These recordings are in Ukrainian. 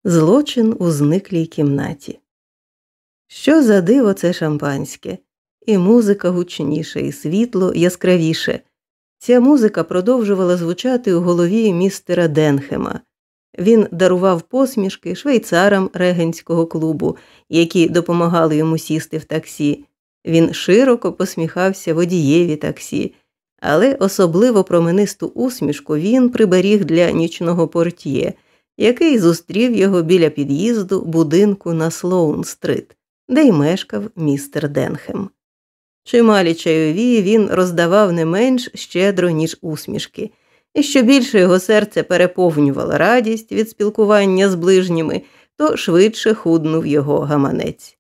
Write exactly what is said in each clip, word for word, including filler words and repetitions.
Злочин у зниклій кімнаті. Що за диво це шампанське? І музика гучніше, і світло яскравіше. Ця музика продовжувала звучати у голові містера Денхема. Він дарував посмішки швейцарам регенського клубу, які допомагали йому сісти в таксі. Він широко посміхався водієві таксі, але особливо променисту усмішку він приберіг для нічного портьє, який зустрів його біля під'їзду будинку на Слоун-стрит, де й мешкав містер Денхем. Чималі чайові він роздавав не менш щедро, ніж усмішки, і що більше його серце переповнювала радість від спілкування з ближніми, то швидше худнув його гаманець.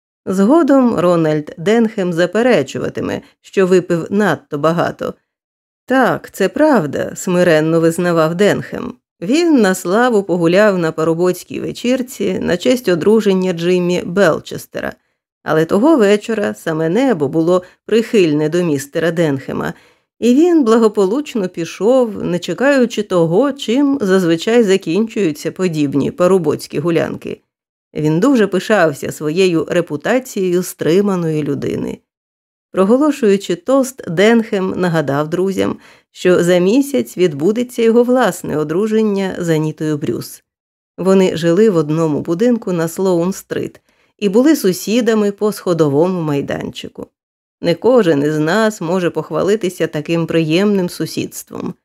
Згодом Рональд Денхем заперечуватиме, що випив надто багато. Так, це правда, смиренно визнавав Денхем. Він на славу погуляв на парубоцькій вечірці на честь одруження Джиммі Белчестера, але того вечора саме небо було прихильне до містера Денхема, і він благополучно пішов, не чекаючи того, чим зазвичай закінчуються подібні парубоцькі гулянки. Він дуже пишався своєю репутацією стриманої людини. Проголошуючи тост, Денхем нагадав друзям, що за місяць відбудеться його власне одруження з Анітою Брюс. Вони жили в одному будинку на Слоун-стрит і були сусідами по сходовому майданчику. Не кожен із нас може похвалитися таким приємним сусідством.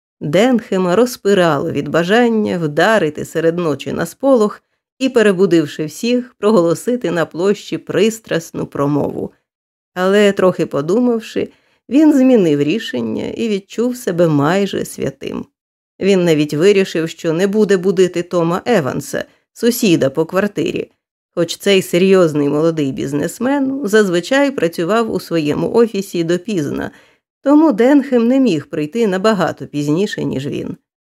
Денхема розпирало від бажання вдарити серед ночі на сполох і, перебудивши всіх, проголосити на площі пристрасну промову. Але, трохи подумавши, він змінив рішення і відчув себе майже святим. Він навіть вирішив, що не буде будити Тома Еванса, сусіда по квартирі, хоч цей серйозний молодий бізнесмен зазвичай працював у своєму офісі допізна, тому Денхем не міг прийти набагато пізніше, ніж він.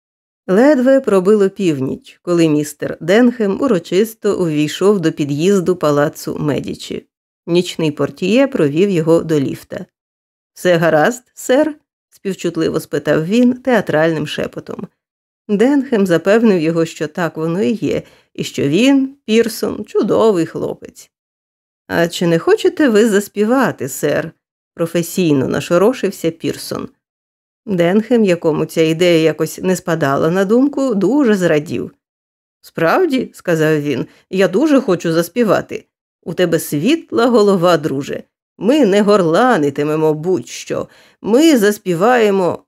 Ледве пробило північ, коли містер Денхем урочисто увійшов до під'їзду палацу Медічі. Нічний портьє провів його до ліфта. «Все гаразд, сер?» – співчутливо спитав він театральним шепотом. Денхем запевнив його, що так воно і є, і що він, Пірсон, чудовий хлопець. «А чи не хочете ви заспівати, сер?» – професійно нашорошився Пірсон. Денхем, якому ця ідея якось не спадала на думку, дуже зрадів. «Справді?» – сказав він, – «я дуже хочу заспівати. У тебе світла голова, друже. Ми не горланитимемо будь-що. Ми заспіваємо...»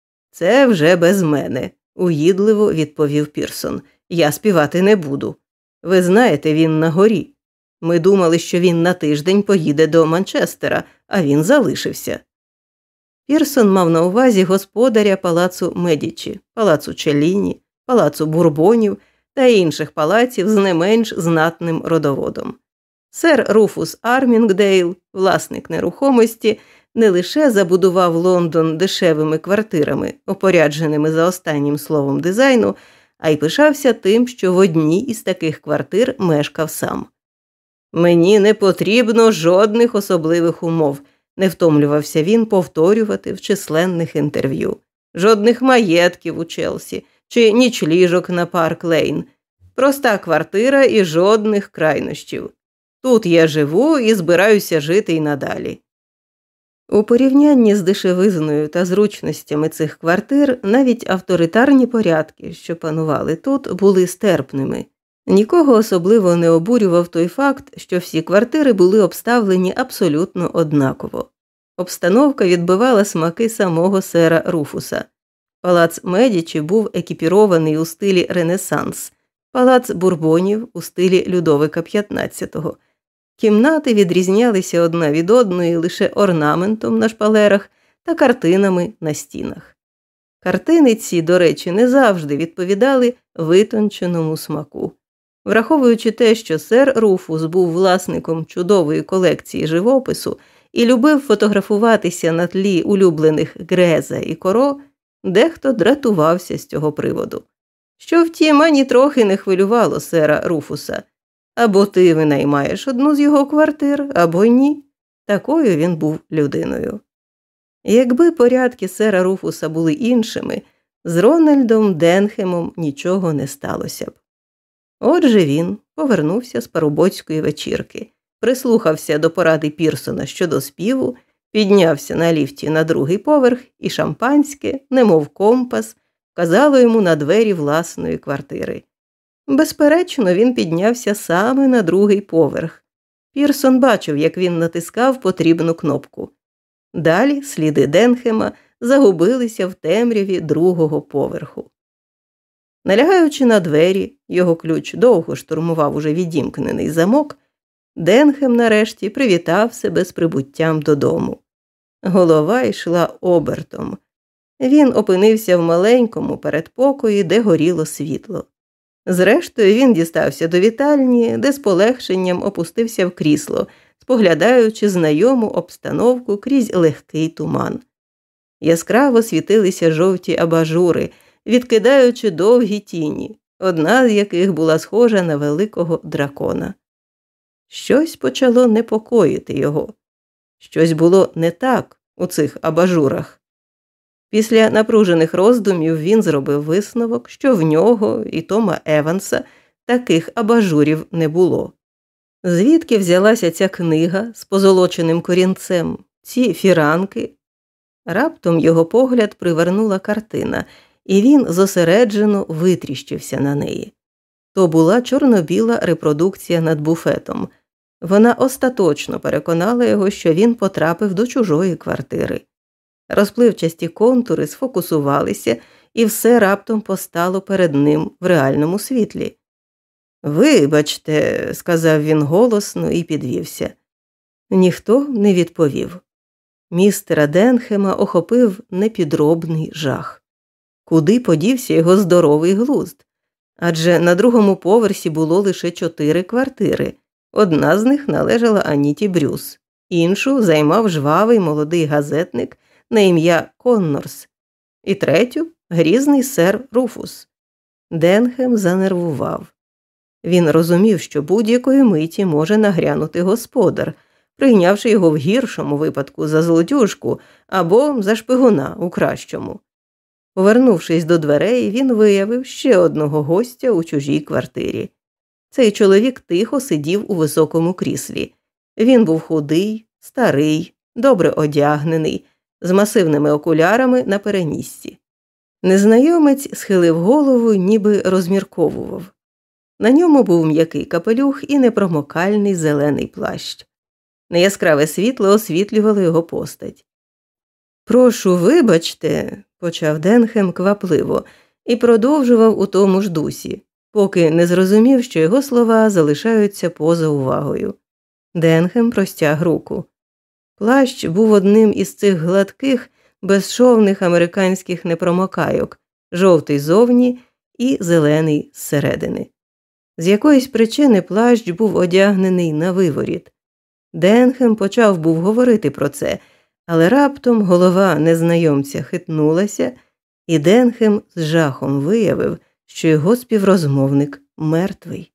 «Це вже без мене», – уїдливо відповів Пірсон. «Я співати не буду. Ви знаєте, він на горі. Ми думали, що він на тиждень поїде до Манчестера, а він залишився». Пірсон мав на увазі господаря палацу Медічі, палацу Челліні, палацу Бурбонів та інших палаців з не менш знатним родоводом. Сер Руфус Армінгдейл, власник нерухомості, не лише забудував Лондон дешевими квартирами, опорядженими за останнім словом дизайну, а й пишався тим, що в одній із таких квартир мешкав сам. «Мені не потрібно жодних особливих умов», – не втомлювався він повторювати в численних інтерв'ю. «Жодних маєтків у Челсі чи нічліжок на Парк-Лейн. Проста квартира і жодних крайнощів. Тут я живу і збираюся жити й надалі». У порівнянні з дешевизною та зручностями цих квартир навіть авторитарні порядки, що панували тут, були стерпними. Нікого особливо не обурював той факт, що всі квартири були обставлені абсолютно однаково. Обстановка відбивала смаки самого сера Руфуса. Палац Медічі був екіпірований у стилі Ренесанс, палац Бурбонів у стилі Людовика п'ятнадцятого. Кімнати відрізнялися одна від одної лише орнаментом на шпалерах та картинами на стінах. Картини ці, до речі, не завжди відповідали витонченому смаку. Враховуючи те, що сер Руфус був власником чудової колекції живопису і любив фотографуватися на тлі улюблених Греза і Коро, дехто дратувався з цього приводу. Що, втім, ані трохи не хвилювало сера Руфуса. Або ти винаймаєш одну з його квартир, або ні. Такою він був людиною. Якби порядки сера Руфуса були іншими, з Рональдом Денхемом нічого не сталося б. Отже він повернувся з парубоцької вечірки, прислухався до поради Пірсона щодо співу, піднявся на ліфті на другий поверх, і шампанське, немов компас, вказало йому на двері власної квартири. Безперечно, він піднявся саме на другий поверх. Пірсон бачив, як він натискав потрібну кнопку. Далі сліди Денхема загубилися в темряві другого поверху. Налягаючи на двері, його ключ довго штурмував уже відімкнений замок, Денхем нарешті привітав себе з прибуттям додому. Голова йшла обертом. Він опинився в маленькому передпокої, де горіло світло. Зрештою, він дістався до вітальні, де з полегшенням опустився в крісло, споглядаючи знайому обстановку крізь легкий туман. Яскраво світилися жовті абажури, відкидаючи довгі тіні, одна з яких була схожа на великого дракона. Щось почало непокоїти його. Щось було не так у цих абажурах. Після напружених роздумів він зробив висновок, що в нього і Тома Еванса таких абажурів не було. Звідки взялася ця книга з позолоченим корінцем, ці фіранки? Раптом його погляд привернула картина, і він зосереджено витріщився на неї. То була чорно-біла репродукція над буфетом. Вона остаточно переконала його, що він потрапив до чужої квартири. Розпливчасті контури сфокусувалися, і все раптом постало перед ним в реальному світлі. «Вибачте», – сказав він голосно і підвівся. Ніхто не відповів. Містера Денхема охопив непідробний жах. Куди подівся його здоровий глузд? Адже на другому поверсі було лише чотири квартири. Одна з них належала Аніті Брюс, іншу займав жвавий молодий газетник на ім'я Коннорс, і третю – грізний сер Руфус. Денхем занервував. Він розумів, що будь-якої миті може нагрянути господар, прийнявши його в гіршому випадку за злодюжку або за шпигуна у кращому. Повернувшись до дверей, він виявив ще одного гостя у чужій квартирі. Цей чоловік тихо сидів у високому кріслі. Він був худий, старий, добре одягнений, з масивними окулярами на переніссі. Незнайомець схилив голову, ніби розмірковував. На ньому був м'який капелюх і непромокальний зелений плащ. Неяскраве світло освітлювало його постать. «Прошу, вибачте», – почав Денхем квапливо і продовжував у тому ж дусі, поки не зрозумів, що його слова залишаються поза увагою. Денхем простяг руку. Плащ був одним із цих гладких, безшовних американських непромокайок, жовтий зовні і зелений зсередини. З якоїсь причини плащ був одягнений на виворіт. Денхем почав був говорити про це, але раптом голова незнайомця хитнулася, і Денхем з жахом виявив, що його співрозмовник мертвий.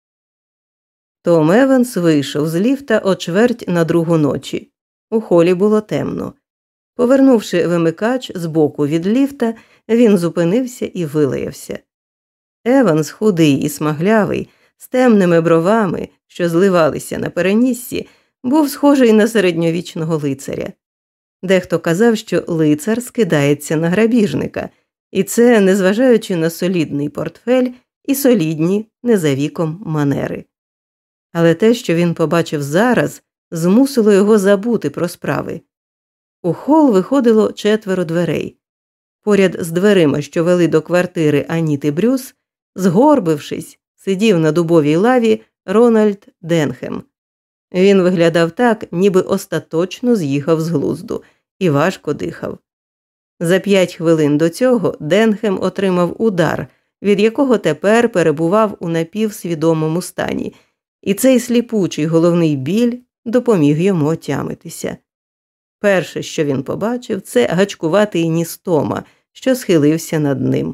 Том Еванс вийшов з ліфта о чверть на другу ночі. У холі було темно. Повернувши вимикач з боку від ліфта, він зупинився і вилаявся. Еванс, худий і смаглявий, з темними бровами, що зливалися на переніссі, був схожий на середньовічного лицаря. Дехто казав, що лицар скидається на грабіжника, і це незважаючи на солідний портфель і солідні, не за віком, манери. Але те, що він побачив зараз, змусило його забути про справи. У хол виходило четверо дверей. Поряд з дверима, що вели до квартири Аніти Брюс, згорбившись, сидів на дубовій лаві Рональд Денхем. Він виглядав так, ніби остаточно з'їхав з глузду, і важко дихав. За п'ять хвилин до цього Денхем отримав удар, від якого тепер перебував у напівсвідомому стані, і цей сліпучий головний біль допоміг йому отямитися. Перше, що він побачив, це гачкуватий ніс Тома, що схилився над ним.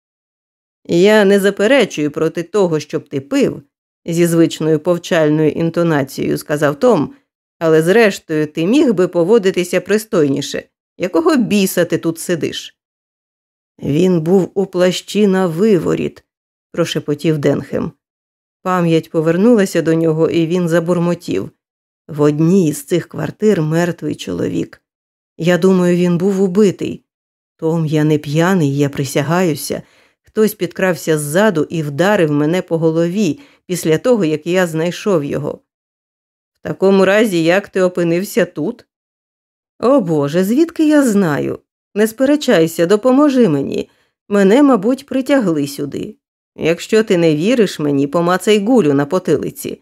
«Я не заперечую проти того, щоб ти пив», – зі звичною повчальною інтонацією сказав Том, «але зрештою ти міг би поводитися пристойніше. Якого біса ти тут сидиш?» «Він був у плащі на виворіт», – прошепотів Денхем. Пам'ять повернулася до нього, і він забурмотів. В одній із цих квартир мертвий чоловік. Я думаю, він був убитий. Том, я не п'яний, я присягаюся. Хтось підкрався ззаду і вдарив мене по голові після того, як я знайшов його. В такому разі, як ти опинився тут? О Боже, звідки я знаю? Не сперечайся, допоможи мені. Мене, мабуть, притягли сюди. Якщо ти не віриш мені, помацай гулю на потилиці.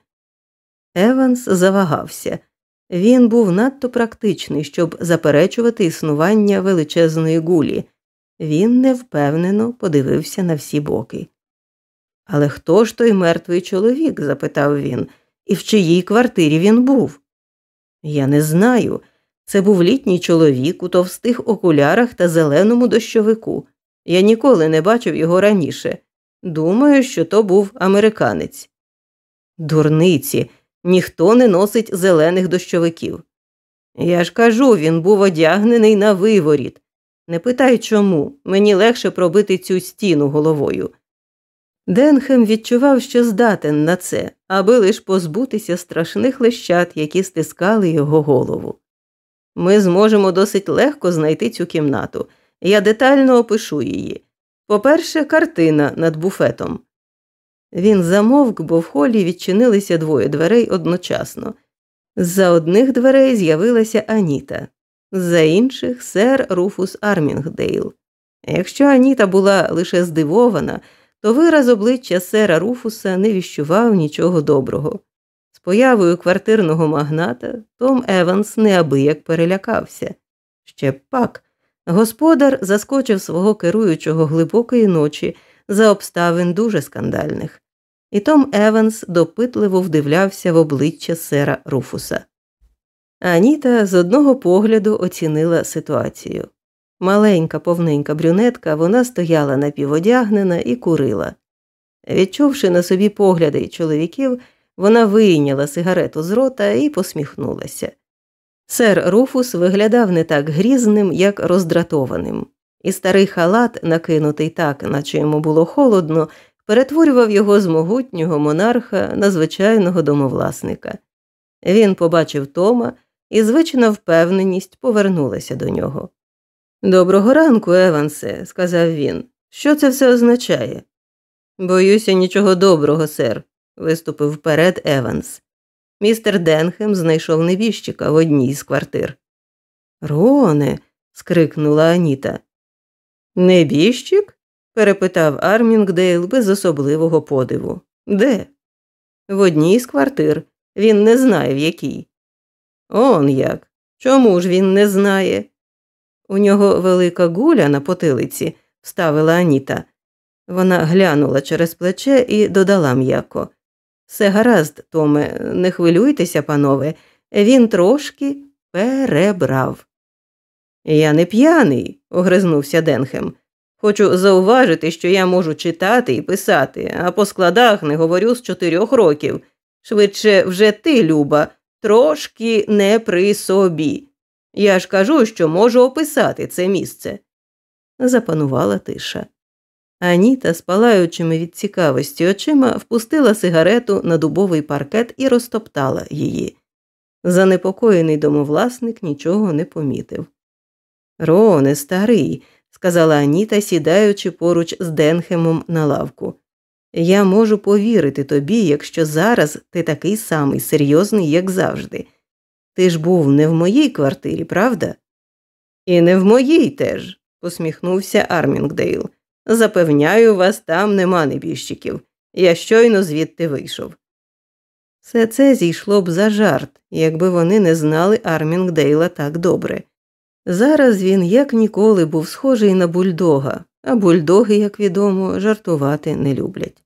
Еванс завагався. Він був надто практичний, щоб заперечувати існування величезної гулі. Він невпевнено подивився на всі боки. «Але хто ж той мертвий чоловік?» – запитав він. «І в чиїй квартирі він був?» «Я не знаю. Це був літній чоловік у товстих окулярах та зеленому дощовику. Я ніколи не бачив його раніше. Думаю, що то був американець». «Дурниці! Ніхто не носить зелених дощовиків». «Я ж кажу, він був одягнений на виворіт. Не питай чому, мені легше пробити цю стіну головою». Денхем відчував, що здатен на це, аби лиш позбутися страшних лещат, які стискали його голову. «Ми зможемо досить легко знайти цю кімнату. Я детально опишу її. По-перше, картина над буфетом». Він замовк, бо в холі відчинилися двоє дверей одночасно. З-за одних дверей з'явилася Аніта, з-за інших – сер Руфус Армінгдейл. Якщо Аніта була лише здивована, то вираз обличчя сера Руфуса не віщував нічого доброго. З появою квартирного магната Том Еванс неабияк перелякався. Ще б пак. Господар заскочив свого керуючого глибокої ночі за обставин дуже скандальних. І Том Еванс допитливо вдивлявся в обличчя сера Руфуса. Аніта з одного погляду оцінила ситуацію. Маленька, повненька брюнетка, вона стояла напіводягнена і курила. Відчувши на собі погляди чоловіків, вона вийняла сигарету з рота і посміхнулася. Сер Руфус виглядав не так грізним, як роздратованим. І старий халат, накинутий так, наче йому було холодно, перетворював його з могутнього монарха на звичайного домовласника. Він побачив Тома, і звична впевненість повернулася до нього. «Доброго ранку, Евансе», – сказав він. «Що це все означає?» «Боюся, нічого доброго, сер», – виступив вперед Еванс. Містер Денхем знайшов небіжчика в одній з квартир. «Роне!» – скрикнула Аніта. «Небіжчик?» – перепитав Армінгдейл без особливого подиву. «Де?» «В одній з квартир. Він не знає, в якій». «Он як? Чому ж він не знає?» «У нього велика гуля на потилиці», – вставила Аніта. Вона глянула через плече і додала м'яко. «Все гаразд, Томе, не хвилюйтеся, панове, він трошки перебрав». «Я не п'яний», – огризнувся Денхем. «Хочу зауважити, що я можу читати і писати, а по складах не говорю з чотирьох років. Швидше вже ти, Люба, трошки не при собі. Я ж кажу, що можу описати це місце». Запанувала тиша. Аніта, спалаючими від цікавості очима, впустила сигарету на дубовий паркет і розтоптала її. Занепокоєний домовласник нічого не помітив. «Роне, старий», – сказала Аніта, сідаючи поруч з Денхемом на лавку. «Я можу повірити тобі, якщо зараз ти такий самий серйозний, як завжди. Ти ж був не в моїй квартирі, правда?» «І не в моїй теж», – посміхнувся Армінгдейл. «Запевняю вас, там нема небіжчиків. Я щойно звідти вийшов». Все це зійшло б за жарт, якби вони не знали Армінгдейла так добре. Зараз він як ніколи був схожий на бульдога, а бульдоги, як відомо, жартувати не люблять.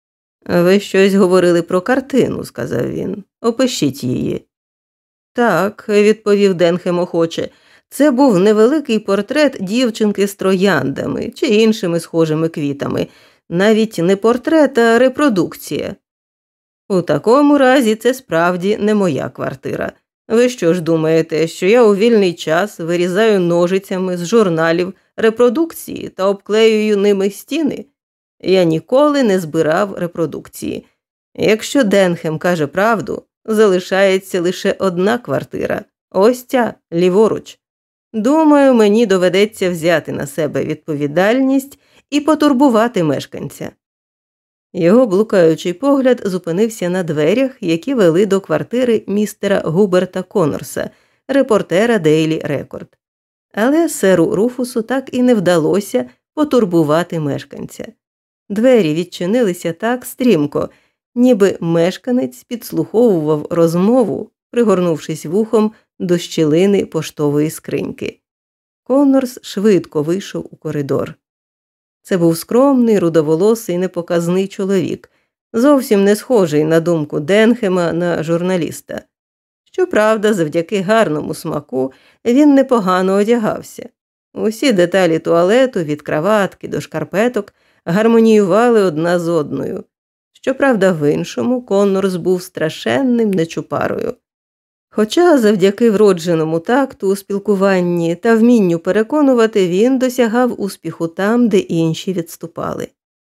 «Ви щось говорили про картину», – сказав він. «Опишіть її». «Так», – відповів Денхем охоче, – це був невеликий портрет дівчинки з трояндами чи іншими схожими квітами. Навіть не портрет, а репродукція. «У такому разі це справді не моя квартира. Ви що ж думаєте, що я у вільний час вирізаю ножицями з журналів репродукції та обклеюю ними стіни? Я ніколи не збирав репродукції. Якщо Денхем каже правду, залишається лише одна квартира. Ось ця, ліворуч. Думаю, мені доведеться взяти на себе відповідальність і потурбувати мешканця». Його блукаючий погляд зупинився на дверях, які вели до квартири містера Губерта Коннорса, репортера Дейлі Рекорд. Але серу Руфусу так і не вдалося потурбувати мешканця. Двері відчинилися так стрімко, ніби мешканець підслуховував розмову, пригорнувшись вухом до щілини поштової скриньки. Коннорс швидко вийшов у коридор. Це був скромний, рудоволосий, непоказний чоловік, зовсім не схожий, на думку Денхема, на журналіста. Щоправда, завдяки гарному смаку він непогано одягався. Усі деталі туалету, від краватки до шкарпеток, гармоніювали одна з одною. Щоправда, в іншому Коннорс був страшенним нечупарою. Хоча завдяки вродженому такту у спілкуванні та вмінню переконувати він досягав успіху там, де інші відступали.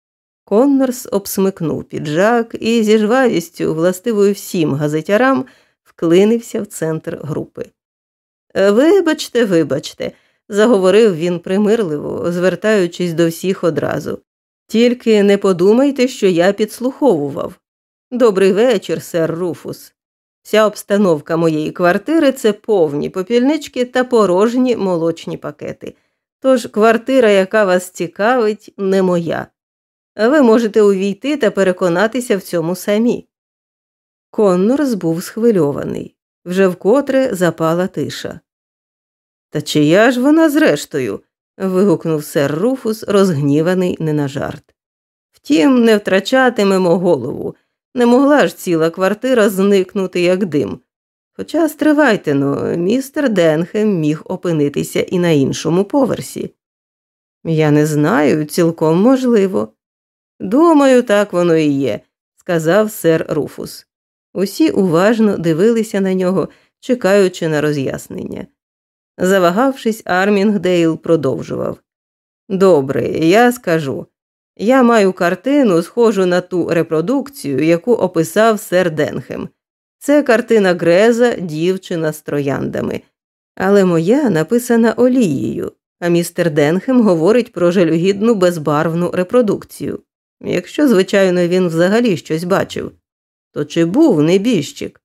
Коннорс обсмикнув піджак і зі жвавістю, властивою всім газетярам, вклинився в центр групи. «Вибачте, вибачте», – заговорив він примирливо, звертаючись до всіх одразу. «Тільки не подумайте, що я підслуховував. Добрий вечір, сер Руфус. Вся обстановка моєї квартири – це повні попільнички та порожні молочні пакети. Тож квартира, яка вас цікавить, не моя. Ви можете увійти та переконатися в цьому самі». Коннорс був схвильований. Вже вкотре запала тиша. «Та чия ж вона зрештою?» – вигукнув сер Руфус, розгніваний не на жарт. «Втім, не втрачатимемо голову. Не могла ж ціла квартира зникнути, як дим. Хоча, стривайте-но, містер Денхем міг опинитися і на іншому поверсі». «Я не знаю, цілком можливо». «Думаю, так воно і є», – сказав сер Руфус. Усі уважно дивилися на нього, чекаючи на роз'яснення. Завагавшись, Армінгдейл продовжував. «Добре, я скажу. Я маю картину, схожу на ту репродукцію, яку описав сер Денхем. Це картина Греза «Дівчина з трояндами». Але моя написана олією, а містер Денхем говорить про жалюгідну безбарвну репродукцію. Якщо, звичайно, він взагалі щось бачив. То чи був небіжчик?»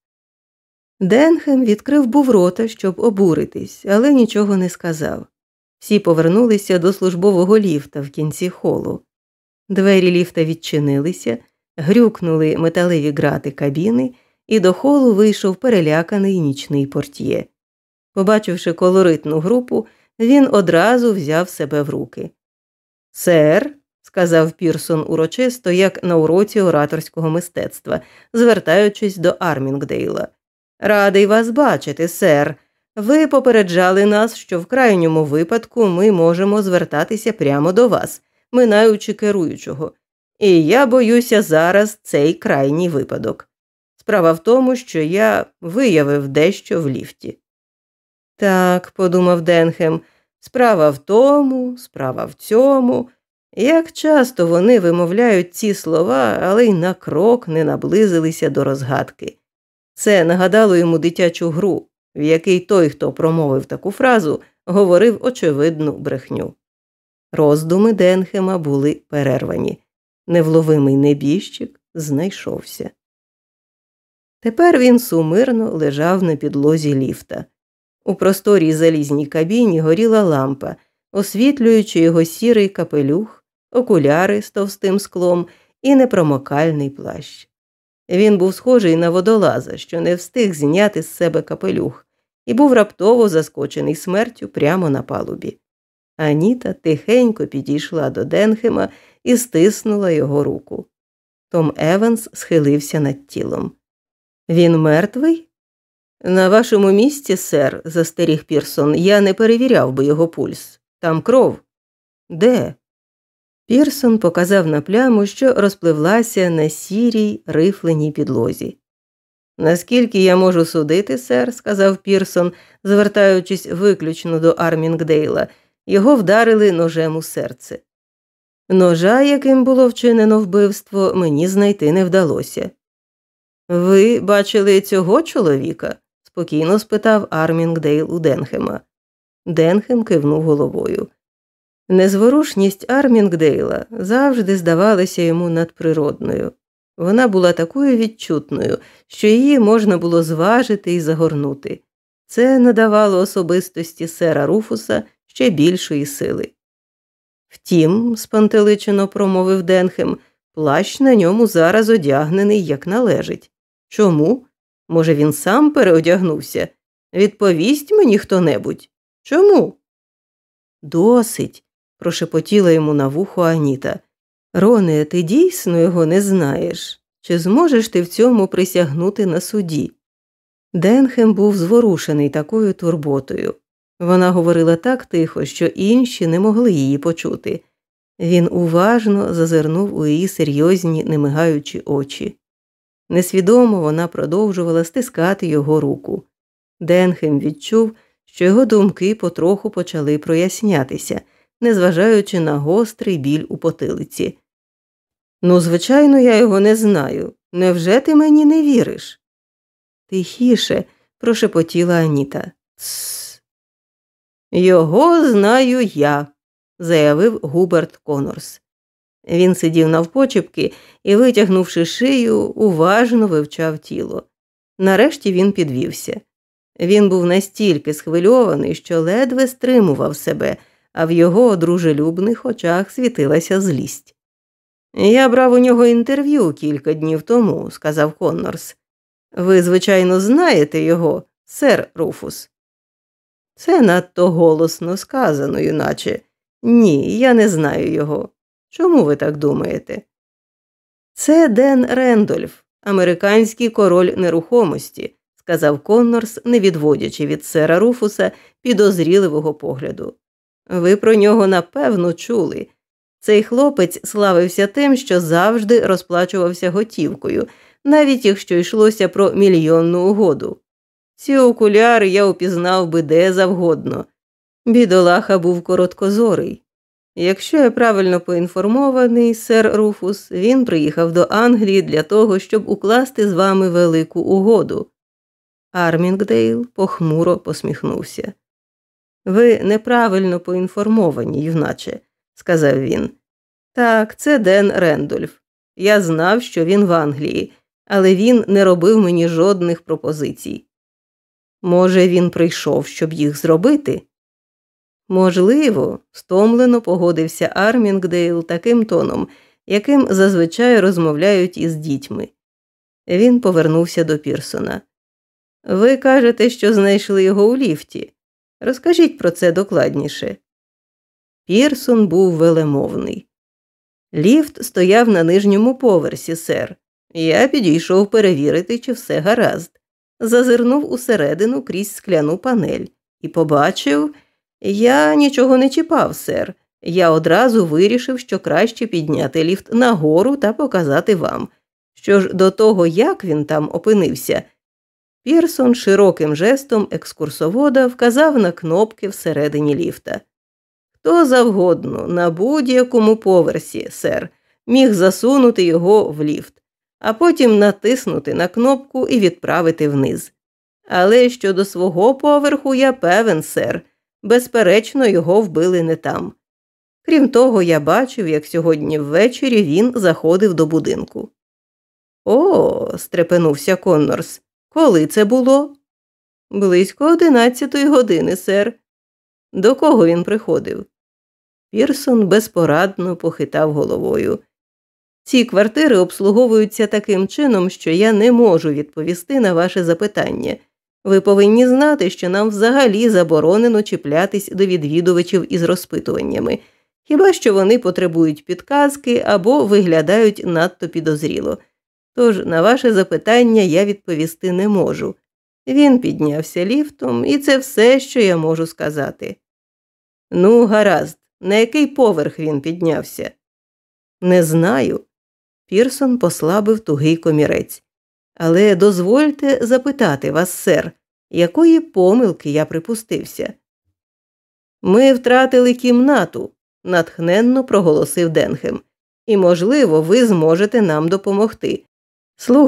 Денхем відкрив був рота, щоб обуритись, але нічого не сказав. Всі повернулися до службового ліфта в кінці холу. Двері ліфта відчинилися, грюкнули металеві грати кабіни, і до холу вийшов переляканий нічний портьє. Побачивши колоритну групу, він одразу взяв себе в руки. «Сер», – сказав Пірсон урочисто, як на уроці ораторського мистецтва, звертаючись до Армінгдейла. «Радий вас бачити, сер. Ви попереджали нас, що в крайньому випадку ми можемо звертатися прямо до вас, минаючи керуючого. І я боюся зараз цей крайній випадок. Справа в тому, що я виявив дещо в ліфті». «Так», – подумав Денхем, – «справа в тому, справа в цьому». Як часто вони вимовляють ці слова, але й на крок не наблизилися до розгадки. Це нагадало йому дитячу гру, в якій той, хто промовив таку фразу, говорив очевидну брехню. Роздуми Денхема були перервані. Невловимий небіжчик знайшовся. Тепер він сумирно лежав на підлозі ліфта. У просторій залізній кабіні горіла лампа, освітлюючи його сірий капелюх, окуляри з товстим склом і непромокальний плащ. Він був схожий на водолаза, що не встиг зняти з себе капелюх, і був раптово заскочений смертю прямо на палубі. Аніта тихенько підійшла до Денхема і стиснула його руку. Том Еванс схилився над тілом. «Він мертвий?» «На вашому місці, сер», – застеріг Пірсон, – «я не перевіряв би його пульс. Там кров». «Де?» Пірсон показав на пляму, що розпливлася на сірій рифленій підлозі. «Наскільки я можу судити, сер», – сказав Пірсон, звертаючись виключно до Армінгдейла, – його вдарили ножем у серце. Ножа, яким було вчинено вбивство, мені знайти не вдалося. Ви бачили цього чоловіка? Спокійно спитав Армінгдейл у Денхема. Денхем кивнув головою. Незворушність Армінгдейла завжди здавалася йому надприродною. Вона була такою відчутною, що її можна було зважити і загорнути. Це надавало особистості сера Руфуса ще більшої сили. Втім, спантеличено промовив Денхем, плащ на ньому зараз одягнений як належить. Чому? Може, він сам переодягнувся? Відповість мені хто-небудь. Чому? Досить, прошепотіла йому на вухо Аніта. Роне, ти дійсно його не знаєш? Чи зможеш ти в цьому присягнути на суді? Денхем був зворушений такою турботою. Вона говорила так тихо, що інші не могли її почути. Він уважно зазирнув у її серйозні, немигаючі очі. Несвідомо вона продовжувала стискати його руку. Денхем відчув, що його думки потроху почали прояснятися, незважаючи на гострий біль у потилиці. «Ну, звичайно, я його не знаю. Невже ти мені не віриш?» «Тихіше», – прошепотіла Аніта. «Тсс». «Його знаю я», – заявив Губерт Коннорс. Він сидів навпочепки і, витягнувши шию, уважно вивчав тіло. Нарешті він підвівся. Він був настільки схвильований, що ледве стримував себе, а в його дружелюбних очах світилася злість. «Я брав у нього інтерв'ю кілька днів тому», – сказав Коннорс. «Ви, звичайно, знаєте його, сер Руфус?» «Це надто голосно сказано, юначе. Ні, я не знаю його. Чому ви так думаєте?» «Це Ден Рендольф, американський король нерухомості», – сказав Коннорс, не відводячи від сера Руфуса підозріливого погляду. «Ви про нього, напевно, чули. Цей хлопець славився тим, що завжди розплачувався готівкою, навіть якщо йшлося про мільйонну угоду. Ці окуляри я упізнав би де завгодно. Бідолаха був короткозорий. Якщо я правильно поінформований, сер Руфус, він приїхав до Англії для того, щоб укласти з вами велику угоду». Армінгдейл похмуро посміхнувся. «Ви неправильно поінформовані, юначе», – сказав він. «Так, це Ден Рендольф. Я знав, що він в Англії, але він не робив мені жодних пропозицій. Може, він прийшов, щоб їх зробити?» «Можливо», – стомлено погодився Армінгдейл таким тоном, яким зазвичай розмовляють із дітьми. Він повернувся до Пірсона. «Ви кажете, що знайшли його у ліфті. Розкажіть про це докладніше». Пірсон був велемовний. «Ліфт стояв на нижньому поверсі, сер. Я підійшов перевірити, чи все гаразд. Зазирнув усередину крізь скляну панель і побачив... Я нічого не чіпав, сер. Я одразу вирішив, що краще підняти ліфт нагору та показати вам. Що ж до того, як він там опинився...» Пірсон широким жестом екскурсовода вказав на кнопки всередині ліфта. «Хто завгодно, на будь-якому поверсі, сер, міг засунути його в ліфт, а потім натиснути на кнопку і відправити вниз. Але щодо свого поверху я певен, сер, безперечно, його вбили не там. Крім того, я бачив, як сьогодні ввечері він заходив до будинку». «О», – стрепенувся Коннорс, – «коли це було?» «Близько одинадцятої години, сер». «До кого він приходив?» Пірсон безпорадно похитав головою. «Ці квартири обслуговуються таким чином, що я не можу відповісти на ваше запитання. Ви повинні знати, що нам взагалі заборонено чіплятись до відвідувачів із розпитуваннями, хіба що вони потребують підказки або виглядають надто підозріло. Тож на ваше запитання я відповісти не можу. Він піднявся ліфтом, і це все, що я можу сказати». «Ну, гаразд. На який поверх він піднявся?» «Не знаю». Пірсон послабив тугий комірець. «Але дозвольте запитати вас, сер, якої помилки я припустився?» «Ми втратили кімнату», – натхненно проголосив Денхем. «І, можливо, ви зможете нам допомогти. Слухайте,